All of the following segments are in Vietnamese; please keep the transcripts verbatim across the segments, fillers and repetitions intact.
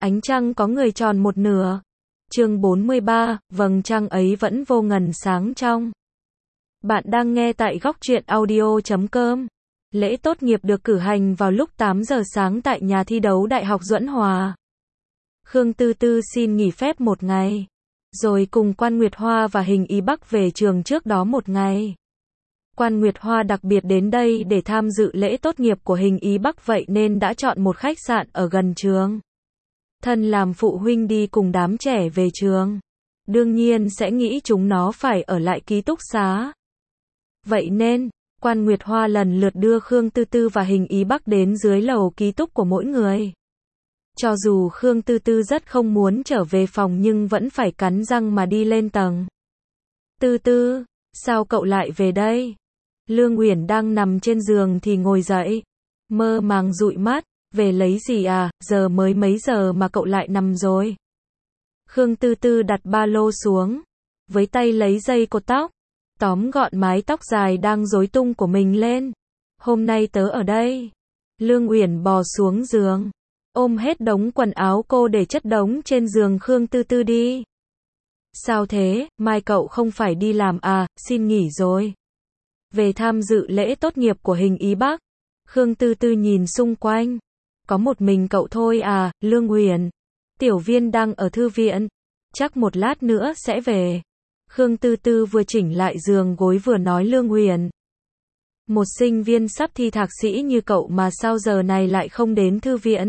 Ánh trăng có người tròn một nửa. Chương bốn mươi ba, vầng trăng ấy vẫn vô ngần sáng trong. Bạn đang nghe tại góc truyện audio chấm com. Lễ tốt nghiệp được cử hành vào lúc tám giờ sáng tại nhà thi đấu Đại học Duẫn Hòa. Khương Tư Tư xin nghỉ phép một ngày, rồi cùng Quan Nguyệt Hoa và Hình Ý Bắc về trường trước đó một ngày. Quan Nguyệt Hoa đặc biệt đến đây để tham dự lễ tốt nghiệp của Hình Ý Bắc, vậy nên đã chọn một khách sạn ở gần trường. Thân làm phụ huynh đi cùng đám trẻ về trường, đương nhiên sẽ nghĩ chúng nó phải ở lại ký túc xá. Vậy nên, Quan Nguyệt Hoa lần lượt đưa Khương Tư Tư và Hình Ý Bắc đến dưới lầu ký túc của mỗi người. Cho dù Khương Tư Tư rất không muốn trở về phòng nhưng vẫn phải cắn răng mà đi lên tầng. Tư Tư, sao cậu lại về đây? Lương Uyển đang nằm trên giường thì ngồi dậy, mơ màng dụi mắt, về lấy gì à, giờ mới mấy giờ mà cậu lại nằm rồi. Khương Tư Tư đặt ba lô xuống, với tay lấy dây cột tóc, tóm gọn mái tóc dài đang rối tung của mình lên. Hôm nay tớ ở đây. Lương Uyển bò xuống giường, ôm hết đống quần áo cô để chất đống trên giường Khương Tư Tư đi. Sao thế, mai cậu không phải đi làm à, xin nghỉ rồi. Về tham dự lễ tốt nghiệp của Hình Ý Bắc. Khương Tư Tư nhìn xung quanh. Có một mình cậu thôi à, Lương Uyển. Tiểu Viên đang ở thư viện, chắc một lát nữa sẽ về. Khương Tư Tư vừa chỉnh lại giường gối vừa nói Lương Uyển. Một sinh viên sắp thi thạc sĩ như cậu mà sao giờ này lại không đến thư viện?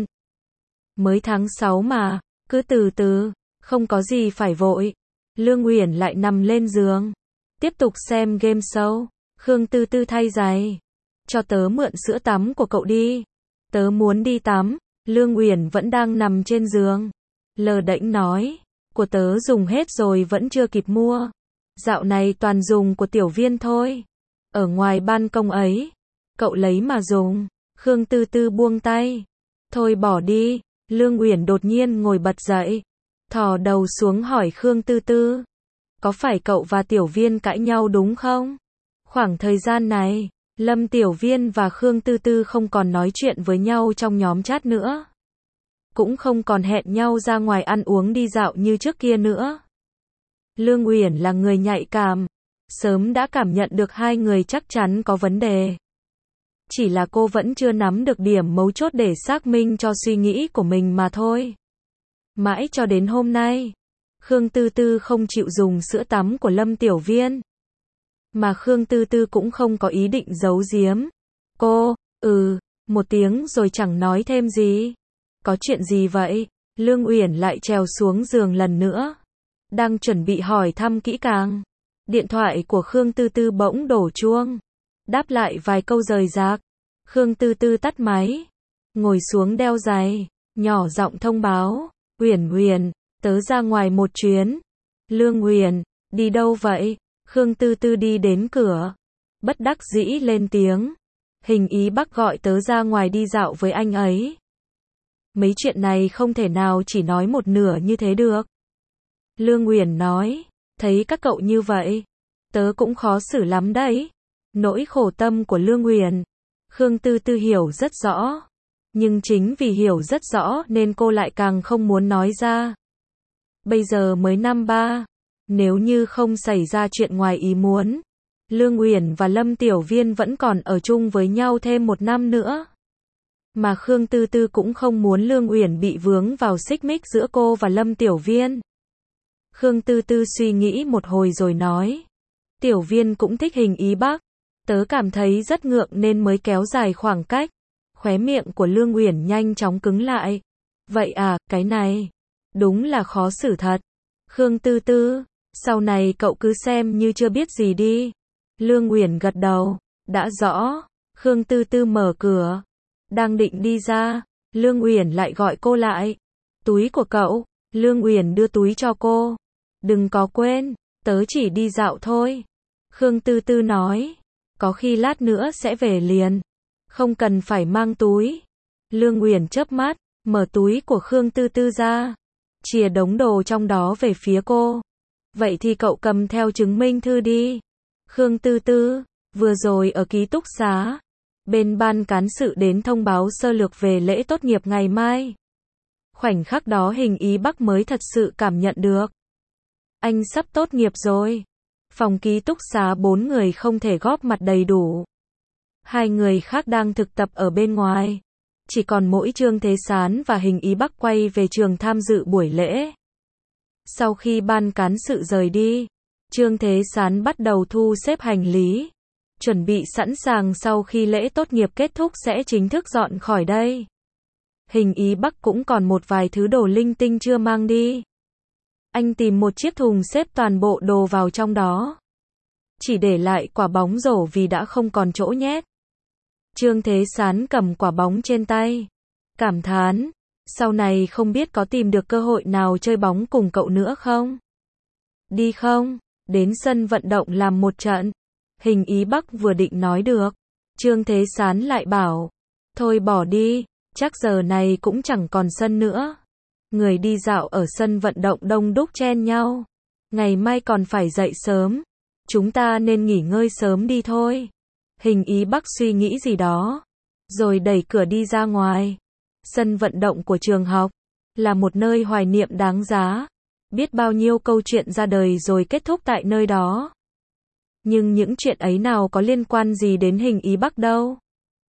Mới tháng sáu mà, cứ từ từ, không có gì phải vội. Lương Uyển lại nằm lên giường, tiếp tục xem game show. Khương Tư Tư thay giày. Cho tớ mượn sữa tắm của cậu đi. Tớ muốn đi tắm. Lương Uyển vẫn đang nằm trên giường, lờ đễnh nói, của tớ dùng hết rồi vẫn chưa kịp mua. Dạo này toàn dùng của Tiểu Viên thôi. Ở ngoài ban công ấy, cậu lấy mà dùng. Khương Tư Tư buông tay. Thôi bỏ đi. Lương Uyển đột nhiên ngồi bật dậy, thò đầu xuống hỏi Khương Tư Tư. Có phải cậu và Tiểu Viên cãi nhau đúng không? Khoảng thời gian này, Lâm Tiểu Viên và Khương Tư Tư không còn nói chuyện với nhau trong nhóm chat nữa. Cũng không còn hẹn nhau ra ngoài ăn uống đi dạo như trước kia nữa. Lương Uyển là người nhạy cảm, sớm đã cảm nhận được hai người chắc chắn có vấn đề. Chỉ là cô vẫn chưa nắm được điểm mấu chốt để xác minh cho suy nghĩ của mình mà thôi. Mãi cho đến hôm nay, Khương Tư Tư không chịu dùng sữa tắm của Lâm Tiểu Viên. Mà Khương Tư Tư cũng không có ý định giấu giếm. Cô, ừ, một tiếng rồi chẳng nói thêm gì. Có chuyện gì vậy? Lương Uyển lại trèo xuống giường lần nữa. Đang chuẩn bị hỏi thăm kỹ càng. Điện thoại của Khương Tư Tư bỗng đổ chuông. Đáp lại vài câu rời rạc. Khương Tư Tư tắt máy, ngồi xuống đeo giày, nhỏ giọng thông báo. Uyển Uyển, tớ ra ngoài một chuyến. Lương Uyển, đi đâu vậy? Khương Tư Tư đi đến cửa, bất đắc dĩ lên tiếng. Hình Ý Bắc gọi tớ ra ngoài đi dạo với anh ấy. Mấy chuyện này không thể nào chỉ nói một nửa như thế được. Lương Uyển nói, thấy các cậu như vậy, tớ cũng khó xử lắm đấy. Nỗi khổ tâm của Lương Uyển, Khương Tư Tư hiểu rất rõ. Nhưng chính vì hiểu rất rõ nên cô lại càng không muốn nói ra. Bây giờ mới năm ba. Nếu như không xảy ra chuyện ngoài ý muốn, Lương Uyển và Lâm Tiểu Viên vẫn còn ở chung với nhau thêm một năm nữa. Mà Khương Tư Tư cũng không muốn Lương Uyển bị vướng vào xích mích giữa cô và Lâm Tiểu Viên. Khương Tư Tư suy nghĩ một hồi rồi nói. Tiểu Viên cũng thích Hình Ý Bắc. Tớ cảm thấy rất ngượng nên mới kéo dài khoảng cách. Khóe miệng của Lương Uyển nhanh chóng cứng lại. Vậy à, cái này đúng là khó xử thật. Khương Tư Tư, sau này cậu cứ xem như chưa biết gì đi. Lương Uyển gật đầu. Đã rõ. Khương Tư Tư mở cửa, đang định đi ra, Lương Uyển lại gọi cô lại. Túi của cậu. Lương Uyển đưa túi cho cô. Đừng có quên, tớ chỉ đi dạo thôi. Khương Tư Tư nói. Có khi lát nữa sẽ về liền. Không cần phải mang túi. Lương Uyển chớp mắt, mở túi của Khương Tư Tư ra, chìa đống đồ trong đó về phía cô. Vậy thì cậu cầm theo chứng minh thư đi. Khương Tư Tư, vừa rồi ở ký túc xá, bên ban cán sự đến thông báo sơ lược về lễ tốt nghiệp ngày mai. Khoảnh khắc đó Hình Ý Bắc mới thật sự cảm nhận được. Anh sắp tốt nghiệp rồi. Phòng ký túc xá bốn người không thể góp mặt đầy đủ. Hai người khác đang thực tập ở bên ngoài. Chỉ còn mỗi Trương Thế Sán và Hình Ý Bắc quay về trường tham dự buổi lễ. Sau khi ban cán sự rời đi, Trương Thế Sán bắt đầu thu xếp hành lý. Chuẩn bị sẵn sàng sau khi lễ tốt nghiệp kết thúc sẽ chính thức dọn khỏi đây. Hình Ý Bắc cũng còn một vài thứ đồ linh tinh chưa mang đi. Anh tìm một chiếc thùng xếp toàn bộ đồ vào trong đó. Chỉ để lại quả bóng rổ vì đã không còn chỗ nhét. Trương Thế Sán cầm quả bóng trên tay. Cảm thán, sau này không biết có tìm được cơ hội nào chơi bóng cùng cậu nữa không? Đi không? Đến sân vận động làm một trận. Hình Ý Bắc vừa định nói được. Trương Thế Sán lại bảo. Thôi bỏ đi, chắc giờ này cũng chẳng còn sân nữa. Người đi dạo ở sân vận động đông đúc chen nhau. Ngày mai còn phải dậy sớm. Chúng ta nên nghỉ ngơi sớm đi thôi. Hình Ý Bắc suy nghĩ gì đó. Rồi đẩy cửa đi ra ngoài. Sân vận động của trường học. Là một nơi hoài niệm đáng giá. Biết bao nhiêu câu chuyện ra đời rồi kết thúc tại nơi đó. Nhưng những chuyện ấy nào có liên quan gì đến Hình Ý Bắc đâu.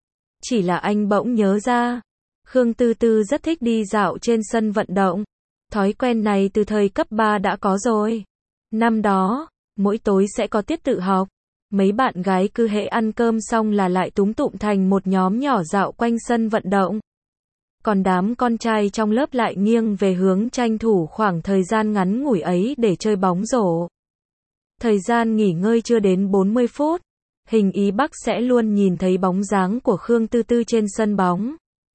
Chỉ là anh bỗng nhớ ra. Khương Tư Tư rất thích đi dạo trên sân vận động. Thói quen này từ thời cấp ba đã có rồi. Năm đó, mỗi tối sẽ có tiết tự học. Mấy bạn gái cứ hễ ăn cơm xong là lại túm tụm thành một nhóm nhỏ dạo quanh sân vận động. Còn đám con trai trong lớp lại nghiêng về hướng tranh thủ khoảng thời gian ngắn ngủi ấy để chơi bóng rổ. Thời gian nghỉ ngơi chưa đến bốn mươi phút, Hình Ý Bắc sẽ luôn nhìn thấy bóng dáng của Khương Tư Tư trên sân bóng.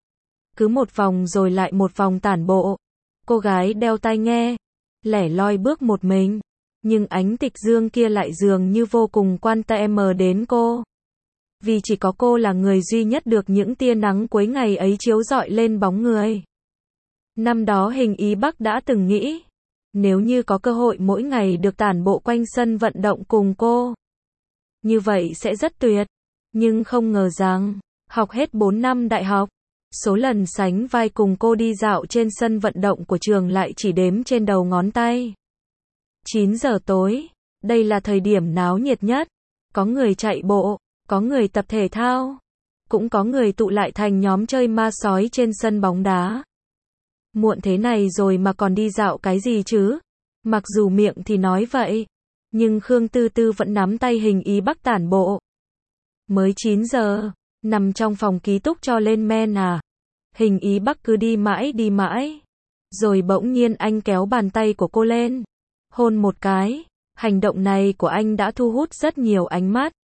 Cứ một vòng rồi lại một vòng tản bộ. Cô gái đeo tai nghe, lẻ loi bước một mình. Nhưng ánh tịch dương kia lại dường như vô cùng quan tâm đến cô. Vì chỉ có cô là người duy nhất được những tia nắng cuối ngày ấy chiếu rọi lên bóng người. Năm đó Hình Ý Bắc đã từng nghĩ, nếu như có cơ hội mỗi ngày được tản bộ quanh sân vận động cùng cô, như vậy sẽ rất tuyệt. Nhưng không ngờ rằng, học hết bốn năm đại học, số lần sánh vai cùng cô đi dạo trên sân vận động của trường lại chỉ đếm trên đầu ngón tay. chín giờ tối, đây là thời điểm náo nhiệt nhất. Có người chạy bộ, có người tập thể thao, cũng có người tụ lại thành nhóm chơi ma sói trên sân bóng đá. Muộn thế này rồi mà còn đi dạo cái gì chứ? Mặc dù miệng thì nói vậy, nhưng Khương Tư Tư vẫn nắm tay Hình Ý Bắc tản bộ. Mới chín giờ, nằm trong phòng ký túc cho lên men à? Hình Ý Bắc cứ đi mãi đi mãi. Rồi bỗng nhiên anh kéo bàn tay của cô lên. Hôn một cái. Hành động này của anh đã thu hút rất nhiều ánh mắt.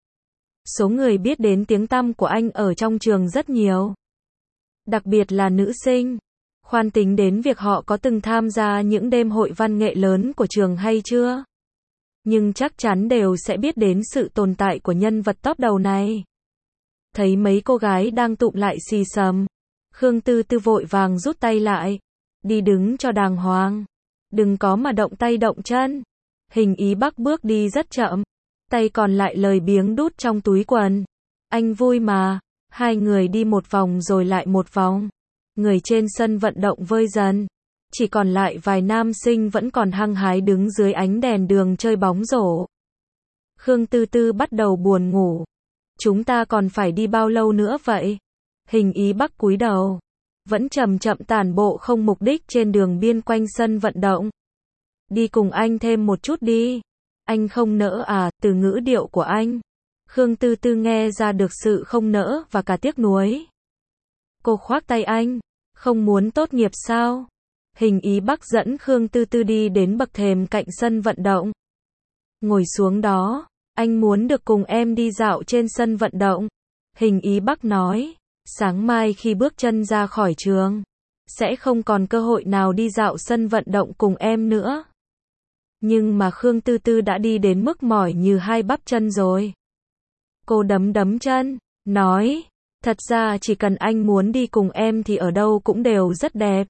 Số người biết đến tiếng tăm của anh ở trong trường rất nhiều. Đặc biệt là nữ sinh. Khoan tính đến việc họ có từng tham gia những đêm hội văn nghệ lớn của trường hay chưa. Nhưng chắc chắn đều sẽ biết đến sự tồn tại của nhân vật top đầu này. Thấy mấy cô gái đang tụm lại xì xầm. Khương Tư Tư vội vàng rút tay lại. Đi đứng cho đàng hoàng. Đừng có mà động tay động chân. Hình Ý Bắc bước đi rất chậm. Tay còn lại lời biếng đút trong túi quần. Anh vui mà. Hai người đi một vòng rồi lại một vòng. Người trên sân vận động vơi dần. Chỉ còn lại vài nam sinh vẫn còn hăng hái đứng dưới ánh đèn đường chơi bóng rổ. Khương Tư Tư bắt đầu buồn ngủ. Chúng ta còn phải đi bao lâu nữa vậy? Hình Ý Bắc cúi đầu. Vẫn chậm chậm tản bộ không mục đích trên đường biên quanh sân vận động. Đi cùng anh thêm một chút đi. Anh không nỡ à? Từ ngữ điệu của anh, Khương Tư Tư nghe ra được sự không nỡ và cả tiếc nuối. Cô khoác tay anh. Không muốn tốt nghiệp sao? Hình Ý Bắc dẫn Khương Tư Tư đi đến bậc thềm cạnh sân vận động. Ngồi xuống đó. Anh muốn được cùng em đi dạo trên sân vận động. Hình Ý Bắc nói. Sáng mai khi bước chân ra khỏi trường, sẽ không còn cơ hội nào đi dạo sân vận động cùng em nữa. Nhưng mà Khương Tư Tư đã đi đến mức mỏi như hai bắp chân rồi. Cô đấm đấm chân, nói. Thật ra chỉ cần anh muốn đi cùng em thì ở đâu cũng đều rất đẹp.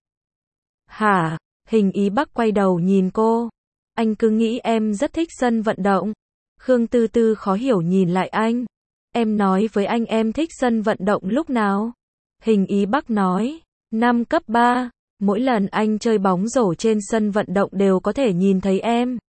Hả? Hình Ý Bắc quay đầu nhìn cô. Anh cứ nghĩ em rất thích sân vận động. Khương Tư Tư khó hiểu nhìn lại anh. Em nói với anh em thích sân vận động lúc nào? Hình Ý Bắc nói. Năm cấp ba. Mỗi lần anh chơi bóng rổ trên sân vận động đều có thể nhìn thấy em.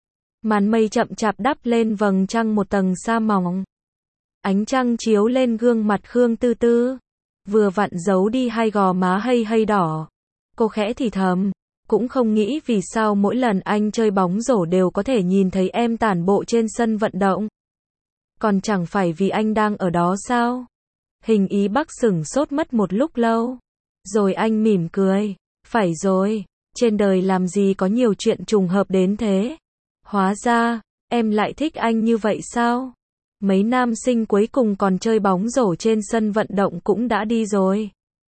Màn mây chậm chạp đắp lên vầng trăng một tầng sa mỏng. Ánh trăng chiếu lên gương mặt Khương Tư Tư, vừa vặn giấu đi hai gò má hay hay đỏ. Cô khẽ thì thầm, cũng không nghĩ vì sao mỗi lần anh chơi bóng rổ đều có thể nhìn thấy em tản bộ trên sân vận động. Còn chẳng phải vì anh đang ở đó sao? Hình Ý Bắc sửng sốt mất một lúc lâu. Rồi anh mỉm cười, phải rồi, trên đời làm gì có nhiều chuyện trùng hợp đến thế. Hóa ra, em lại thích anh như vậy sao? Mấy nam sinh cuối cùng còn chơi bóng rổ trên sân vận động cũng đã đi rồi.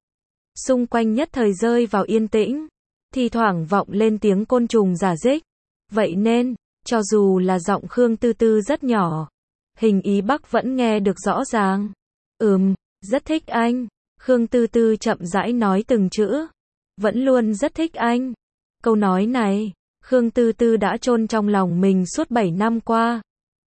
Xung quanh nhất thời rơi vào yên tĩnh, thi thoảng vọng lên tiếng côn trùng rả rích. Vậy nên, cho dù là giọng Khương Tư Tư rất nhỏ, Hình Ý Bắc vẫn nghe được rõ ràng. Ừm, rất thích anh. Khương Tư Tư chậm rãi nói từng chữ. Vẫn luôn rất thích anh. Câu nói này, Khương Tư Tư đã chôn trong lòng mình suốt bảy năm qua.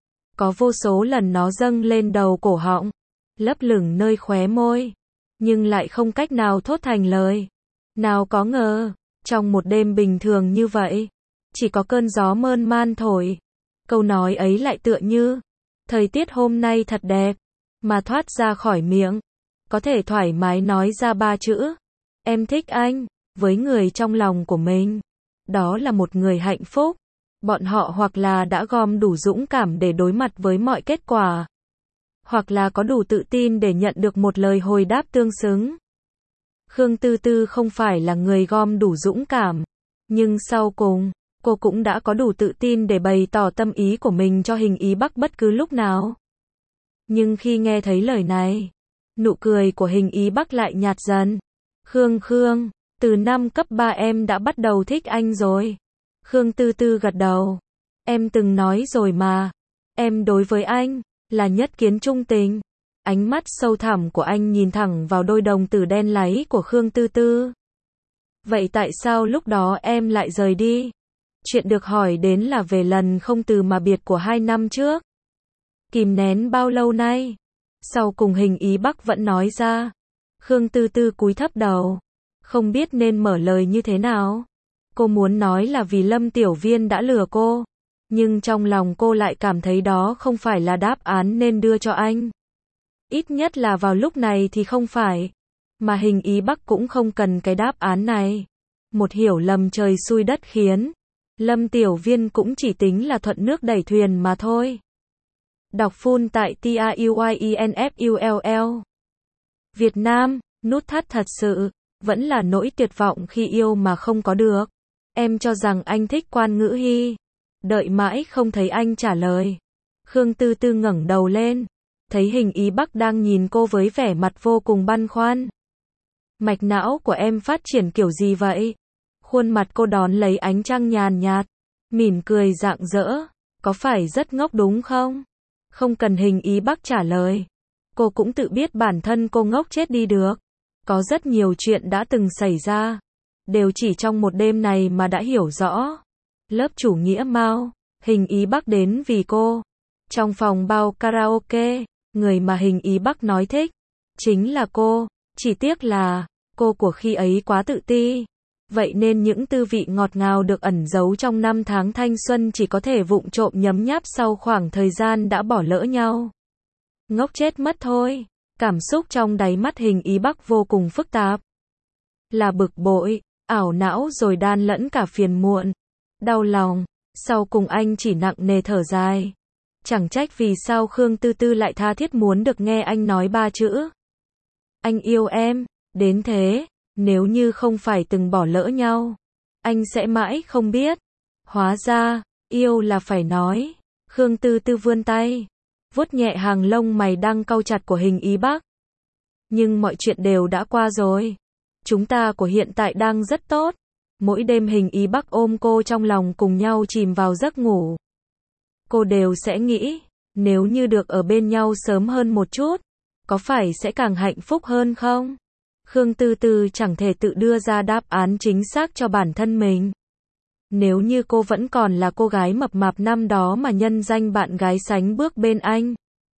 Có vô số lần nó dâng lên đầu cổ họng, lấp lửng nơi khóe môi, nhưng lại không cách nào thốt thành lời. Nào có ngờ, trong một đêm bình thường như vậy, chỉ có cơn gió mơn man thổi, câu nói ấy lại tựa như, thời tiết hôm nay thật đẹp, mà thoát ra khỏi miệng, có thể thoải mái nói ra ba chữ, em thích anh, với người trong lòng của mình. Đó là một người hạnh phúc. Bọn họ hoặc là đã gom đủ dũng cảm để đối mặt với mọi kết quả, hoặc là có đủ tự tin để nhận được một lời hồi đáp tương xứng. Khương Tư Tư không phải là người gom đủ dũng cảm, nhưng sau cùng, cô cũng đã có đủ tự tin để bày tỏ tâm ý của mình cho Hình Ý Bắc bất cứ lúc nào. Nhưng khi nghe thấy lời này, nụ cười của Hình Ý Bắc lại nhạt dần. Khương Khương, từ năm cấp ba em đã bắt đầu thích anh rồi. Khương Tư Tư gật đầu. Em từng nói rồi mà. Em đối với anh, là nhất kiến trung tình. Ánh mắt sâu thẳm của anh nhìn thẳng vào đôi đồng tử đen láy của Khương Tư Tư. Vậy tại sao lúc đó em lại rời đi? Chuyện được hỏi đến là về lần không từ mà biệt của hai năm trước. Kìm nén bao lâu nay? Sau cùng Hình Ý Bắc vẫn nói ra. Khương Tư Tư cúi thấp đầu, không biết nên mở lời như thế nào. Cô muốn nói là vì Lâm Tiểu Viên đã lừa cô, nhưng trong lòng cô lại cảm thấy đó không phải là đáp án nên đưa cho anh. Ít nhất là vào lúc này thì không phải. Mà Hình Ý Bắc cũng không cần cái đáp án này. Một hiểu lầm trời xui đất khiến. Lâm Tiểu Viên cũng chỉ tính là thuận nước đẩy thuyền mà thôi. Đọc full tại T A U Y E N F U L L. Việt Nam, nút thắt thật sự, vẫn là nỗi tuyệt vọng khi yêu mà không có được. Em cho rằng anh thích Quan Ngữ Hi. Đợi mãi không thấy anh trả lời. Khương Tư Tư ngẩng đầu lên, thấy Hình Ý Bắc đang nhìn cô với vẻ mặt vô cùng băn khoăn. Mạch não của em phát triển kiểu gì vậy? Khuôn mặt cô đón lấy ánh trăng nhàn nhạt, mỉm cười rạng rỡ. Có phải rất ngốc đúng không? Không cần Hình Ý Bắc trả lời. Cô cũng tự biết bản thân cô ngốc chết đi được. Có rất nhiều chuyện đã từng xảy ra, đều chỉ trong một đêm này mà đã hiểu rõ. Lớp chủ nghĩa Mao, Hình Ý Bắc đến vì cô. Trong phòng bao karaoke, người mà Hình Ý Bắc nói thích, chính là cô. Chỉ tiếc là, cô của khi ấy quá tự ti. Vậy nên những tư vị ngọt ngào được ẩn giấu trong năm tháng thanh xuân chỉ có thể vụng trộm nhấm nháp sau khoảng thời gian đã bỏ lỡ nhau. Ngốc chết mất thôi. Cảm xúc trong đáy mắt Hình Ý Bắc vô cùng phức tạp. Là bực bội, ảo não rồi đan lẫn cả phiền muộn, đau lòng. Sau cùng anh chỉ nặng nề thở dài. Chẳng trách vì sao Khương Tư Tư lại tha thiết muốn được nghe anh nói ba chữ. Anh yêu em, đến thế, nếu như không phải từng bỏ lỡ nhau, anh sẽ mãi không biết. Hóa ra, yêu là phải nói. Khương Tư Tư vươn tay, vuốt nhẹ hàng lông mày đang cau chặt của Hình Ý Bắc. Nhưng mọi chuyện đều đã qua rồi. Chúng ta của hiện tại đang rất tốt. Mỗi đêm Hình Ý Bắc ôm cô trong lòng cùng nhau chìm vào giấc ngủ. Cô đều sẽ nghĩ, nếu như được ở bên nhau sớm hơn một chút, có phải sẽ càng hạnh phúc hơn không? Khương Tư Tư chẳng thể tự đưa ra đáp án chính xác cho bản thân mình. Nếu như cô vẫn còn là cô gái mập mạp năm đó mà nhân danh bạn gái sánh bước bên anh,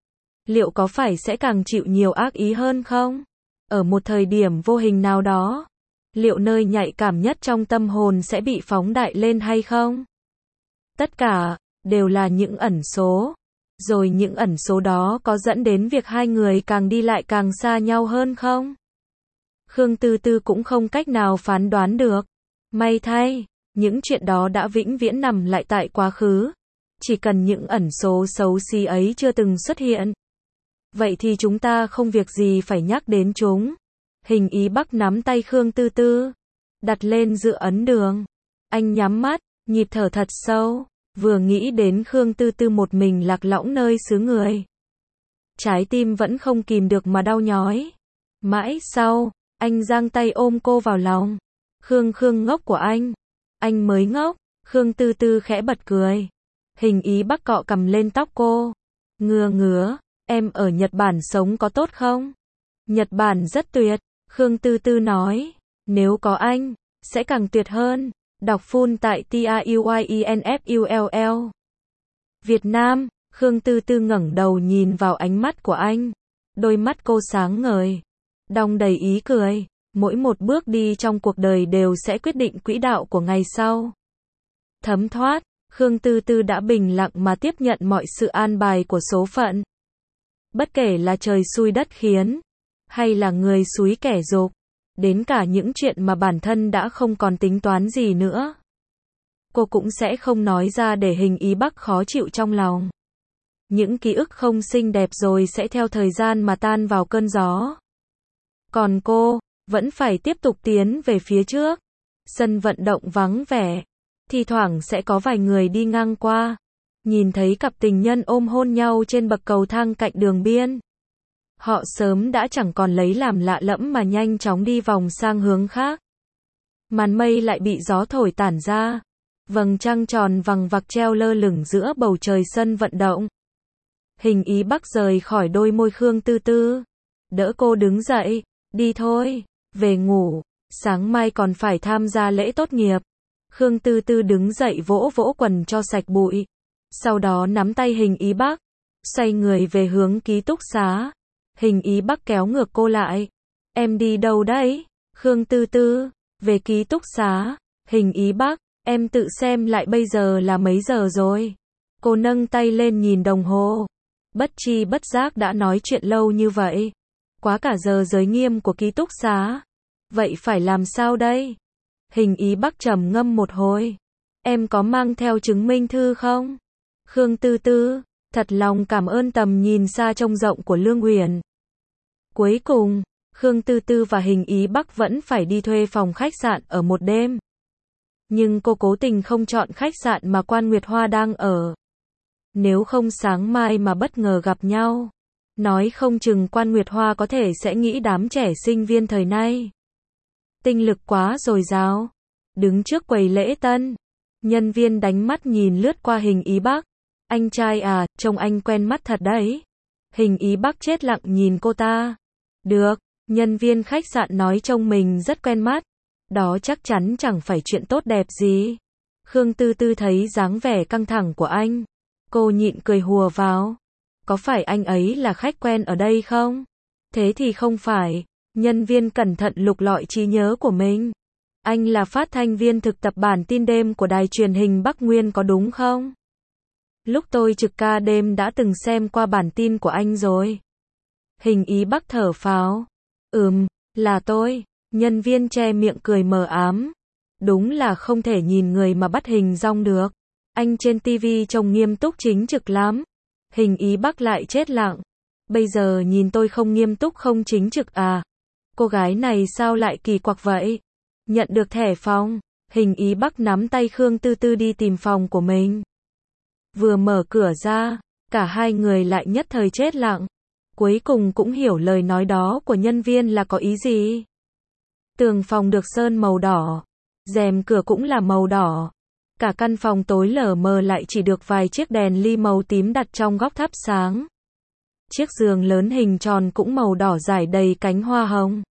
liệu có phải sẽ càng chịu nhiều ác ý hơn không? Ở một thời điểm vô hình nào đó, Liệu nơi nhạy cảm nhất trong tâm hồn sẽ bị phóng đại lên hay không? Tất cả đều là những ẩn số. Rồi những ẩn số đó có dẫn đến việc hai người càng đi lại càng xa nhau hơn không? Khương Tư Tư cũng không cách nào phán đoán được. May thay, những chuyện đó đã vĩnh viễn nằm lại tại quá khứ. Chỉ cần những ẩn số xấu xí ấy chưa từng xuất hiện. Vậy thì chúng ta không việc gì phải nhắc đến chúng. Hình Ý Bắc nắm tay Khương Tư Tư, đặt lên giữa ấn đường. Anh nhắm mắt, nhịp thở thật sâu, vừa nghĩ đến Khương Tư Tư một mình lạc lõng nơi xứ người. Trái tim vẫn không kìm được mà đau nhói. Mãi sau, anh giang tay ôm cô vào lòng. Khương Khương ngốc của anh. Anh mới ngốc. Khương Tư Tư khẽ bật cười. Hình Ý Bắc cọ cằm lên tóc cô. Ngứa ngứa, em ở Nhật Bản sống có tốt không? Nhật Bản rất tuyệt, Khương Tư Tư nói. Nếu có anh, sẽ càng tuyệt hơn. Đọc full tại T A U Y E N F U L L. Việt Nam, Khương Tư Tư ngẩng đầu nhìn vào ánh mắt của anh. Đôi mắt cô sáng ngời, đong đầy ý cười. Mỗi một bước đi trong cuộc đời đều sẽ quyết định quỹ đạo của ngày sau. Thấm thoát, Khương Tư Tư đã bình lặng mà tiếp nhận mọi sự an bài của số phận. Bất kể là trời xui đất khiến, hay là người xúi kẻ dục, đến cả những chuyện mà bản thân đã không còn tính toán gì nữa. Cô cũng sẽ không nói ra để Hình Ý Bắc khó chịu trong lòng. Những ký ức không xinh đẹp rồi sẽ theo thời gian mà tan vào cơn gió. Còn cô, vẫn phải tiếp tục tiến về phía trước. Sân vận động vắng vẻ. Thi thoảng sẽ có vài người đi ngang qua. Nhìn thấy cặp tình nhân ôm hôn nhau trên bậc cầu thang cạnh đường biên. Họ sớm đã chẳng còn lấy làm lạ lẫm mà nhanh chóng đi vòng sang hướng khác. Màn mây lại bị gió thổi tản ra. Vầng trăng tròn vằng vặc treo lơ lửng giữa bầu trời sân vận động. Hình Ý Bắc rời khỏi đôi môi Khương Tư Tư. Đỡ cô đứng dậy. Đi thôi, về ngủ. Sáng mai còn phải tham gia lễ tốt nghiệp. Khương Tư Tư đứng dậy vỗ vỗ quần cho sạch bụi. Sau đó nắm tay Hình Ý Bắc. Xoay người về hướng ký túc xá. Hình Ý Bắc kéo ngược cô lại. Em đi đâu đấy? Khương Tư Tư. Về ký túc xá. Hình Ý Bắc. Em tự xem lại bây giờ là mấy giờ rồi. Cô nâng tay lên nhìn đồng hồ. Bất tri bất giác đã nói chuyện lâu như vậy. Quá cả giờ giới nghiêm của ký túc xá. Vậy phải làm sao đây? Hình Ý Bắc trầm ngâm một hồi. Em có mang theo chứng minh thư không? Khương Tư Tư. Thật lòng cảm ơn tầm nhìn xa trông rộng của Lương Uyển. Cuối cùng, Khương Tư Tư và Hình Ý Bắc vẫn phải đi thuê phòng khách sạn ở một đêm. Nhưng cô cố tình không chọn khách sạn mà Quan Nguyệt Hoa đang ở. Nếu không sáng mai mà bất ngờ gặp nhau, nói không chừng Quan Nguyệt Hoa có thể sẽ nghĩ đám trẻ sinh viên thời nay tinh lực quá dồi dào. Đứng trước quầy lễ tân, nhân viên đánh mắt nhìn lướt qua Hình Ý Bắc. Anh trai à, trông anh quen mắt thật đấy. Hình Ý Bắc chết lặng nhìn cô ta. Được, nhân viên khách sạn nói trông mình rất quen mắt. Đó chắc chắn chẳng phải chuyện tốt đẹp gì. Khương Tư Tư thấy dáng vẻ căng thẳng của anh. Cô nhịn cười hùa vào. Có phải anh ấy là khách quen ở đây không? Thế thì không phải. Nhân viên cẩn thận lục lọi trí nhớ của mình. Anh là phát thanh viên thực tập bản tin đêm của đài truyền hình Bắc Nguyên có đúng không? Lúc tôi trực ca đêm đã từng xem qua bản tin của anh rồi. Hình Ý Bắc thở phào. Ừm, là tôi. Nhân viên che miệng cười mờ ám. Đúng là không thể nhìn người mà bắt hình dong được. Anh trên tivi trông nghiêm túc chính trực lắm. Hình Ý Bắc lại chết lặng. Bây giờ nhìn tôi không nghiêm túc không chính trực à? Cô gái này sao lại kỳ quặc vậy? Nhận được thẻ phòng, Hình Ý Bắc nắm tay Khương Tư Tư đi tìm phòng của mình. Vừa mở cửa ra, cả hai người lại nhất thời chết lặng. Cuối cùng cũng hiểu lời nói đó của nhân viên là có ý gì. Tường phòng được sơn màu đỏ, rèm cửa cũng là màu đỏ. Cả căn phòng tối lờ mờ lại chỉ được vài chiếc đèn ly màu tím đặt trong góc thắp sáng. Chiếc giường lớn hình tròn cũng màu đỏ rải đầy cánh hoa hồng.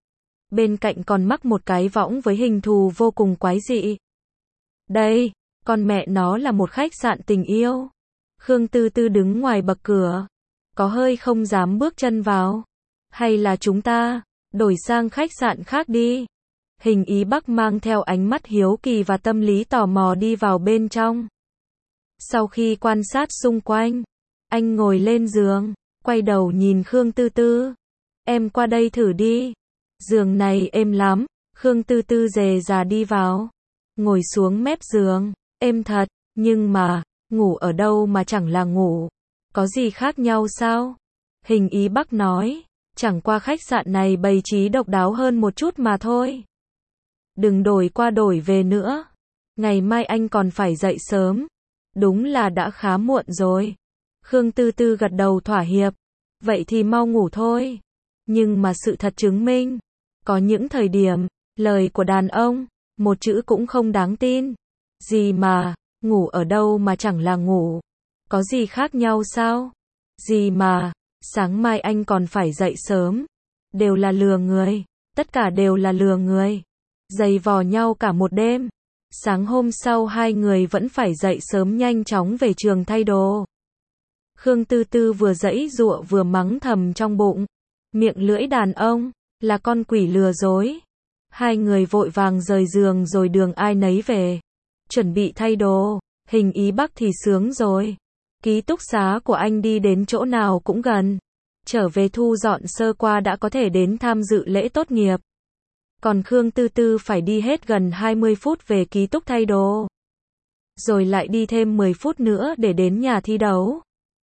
Bên cạnh còn mắc một cái võng với hình thù vô cùng quái dị. Đây, con mẹ nó là một khách sạn tình yêu. Khương Tư Tư đứng ngoài bậc cửa, có hơi không dám bước chân vào. Hay là chúng ta đổi sang khách sạn khác đi. Hình Ý Bắc mang theo ánh mắt hiếu kỳ và tâm lý tò mò đi vào bên trong. Sau khi quan sát xung quanh, anh ngồi lên giường, quay đầu nhìn Khương Tư Tư. Em qua đây thử đi. Giường này êm lắm. Khương Tư Tư dề dà đi vào. Ngồi xuống mép giường. Êm thật, nhưng mà, ngủ ở đâu mà chẳng là ngủ. Có gì khác nhau sao? Hình Ý Bắc nói. Chẳng qua khách sạn này bày trí độc đáo hơn một chút mà thôi. Đừng đổi qua đổi về nữa. Ngày mai anh còn phải dậy sớm. Đúng là đã khá muộn rồi. Khương Tư Tư gật đầu thỏa hiệp. Vậy thì mau ngủ thôi. Nhưng mà sự thật chứng minh, có những thời điểm, lời của đàn ông, một chữ cũng không đáng tin. Gì mà, ngủ ở đâu mà chẳng là ngủ. Có gì khác nhau sao? Gì mà, sáng mai anh còn phải dậy sớm. Đều là lừa người. Tất cả đều là lừa người. Giày vò nhau cả một đêm. Sáng hôm sau hai người vẫn phải dậy sớm nhanh chóng về trường thay đồ. Khương Tư Tư vừa giãy giụa vừa mắng thầm trong bụng. Miệng lưỡi đàn ông, là con quỷ lừa dối. Hai người vội vàng rời giường rồi đường ai nấy về. Chuẩn bị thay đồ, Hình Ý Bắc thì sướng rồi. Ký túc xá của anh đi đến chỗ nào cũng gần. Trở về thu dọn sơ qua đã có thể đến tham dự lễ tốt nghiệp. Còn Khương Tư Tư phải đi hết gần hai mươi phút về ký túc thay đồ. Rồi lại đi thêm mười phút nữa để đến nhà thi đấu.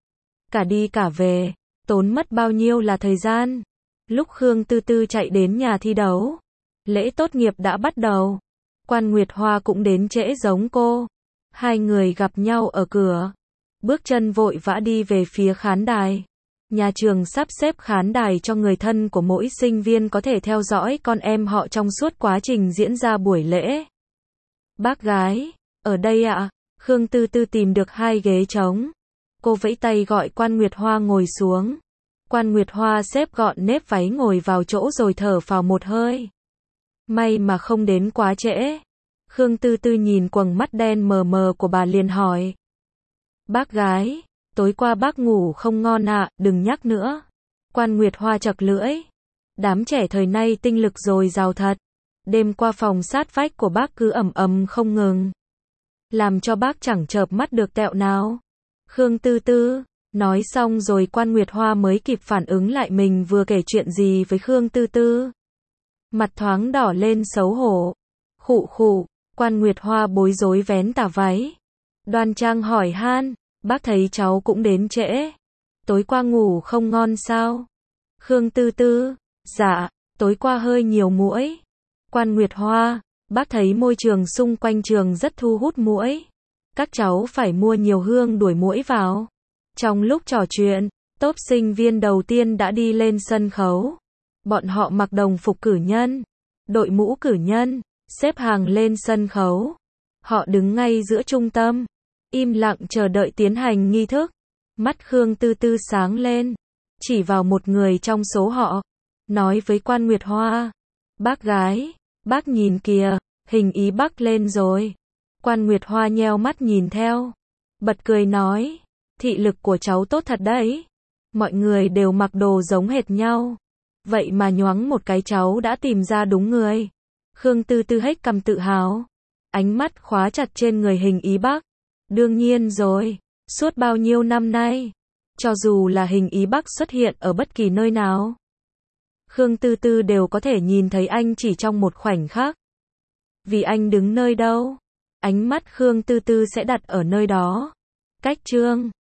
Cả đi cả về, tốn mất bao nhiêu là thời gian. Lúc Khương Tư Tư chạy đến nhà thi đấu, lễ tốt nghiệp đã bắt đầu. Quan Nguyệt Hoa cũng đến trễ giống cô. Hai người gặp nhau ở cửa. Bước chân vội vã đi về phía khán đài. Nhà trường sắp xếp khán đài cho người thân của mỗi sinh viên có thể theo dõi con em họ trong suốt quá trình diễn ra buổi lễ. Bác gái, ở đây ạ. À? Khương Tư Tư tìm được hai ghế trống. Cô vẫy tay gọi Quan Nguyệt Hoa ngồi xuống. Quan Nguyệt Hoa xếp gọn nếp váy ngồi vào chỗ rồi thở phào một hơi. May mà không đến quá trễ. Khương Tư Tư nhìn quầng mắt đen mờ mờ của bà liền hỏi. Bác gái, tối qua bác ngủ không ngon ạ, à, đừng nhắc nữa. Quan Nguyệt Hoa chật lưỡi. Đám trẻ thời nay tinh lực dồi dào thật. Đêm qua phòng sát vách của bác cứ ầm ầm không ngừng. Làm cho bác chẳng chợp mắt được tẹo nào. Khương Tư Tư, nói xong rồi Quan Nguyệt Hoa mới kịp phản ứng lại mình vừa kể chuyện gì với Khương Tư Tư. Mặt thoáng đỏ lên xấu hổ. Khụ khụ, Quan Nguyệt Hoa bối rối vén tà váy. Đoan trang hỏi han, bác thấy cháu cũng đến trễ. Tối qua ngủ không ngon sao? Khương Tư Tư, dạ, tối qua hơi nhiều muỗi. Quan Nguyệt Hoa, bác thấy môi trường xung quanh trường rất thu hút muỗi. Các cháu phải mua nhiều hương đuổi muỗi vào. Trong lúc trò chuyện, tốp sinh viên đầu tiên đã đi lên sân khấu. Bọn họ mặc đồng phục cử nhân, đội mũ cử nhân, xếp hàng lên sân khấu. Họ đứng ngay giữa trung tâm, im lặng chờ đợi tiến hành nghi thức. Mắt Khương Tư Tư sáng lên, chỉ vào một người trong số họ, nói với Quan Nguyệt Hoa. Bác gái, bác nhìn kìa, Hình Ý Bắc lên rồi. Quan Nguyệt Hoa nheo mắt nhìn theo, bật cười nói, thị lực của cháu tốt thật đấy. Mọi người đều mặc đồ giống hệt nhau. Vậy mà nhoáng một cái cháu đã tìm ra đúng người. Khương Tư Tư hếch cằm tự hào. Ánh mắt khóa chặt trên người Hình Ý Bắc. Đương nhiên rồi, suốt bao nhiêu năm nay, cho dù là Hình Ý Bắc xuất hiện ở bất kỳ nơi nào, Khương Tư Tư đều có thể nhìn thấy anh chỉ trong một khoảnh khắc. Vì anh đứng nơi đâu, ánh mắt Khương Tư Tư sẽ đặt ở nơi đó. Cách chương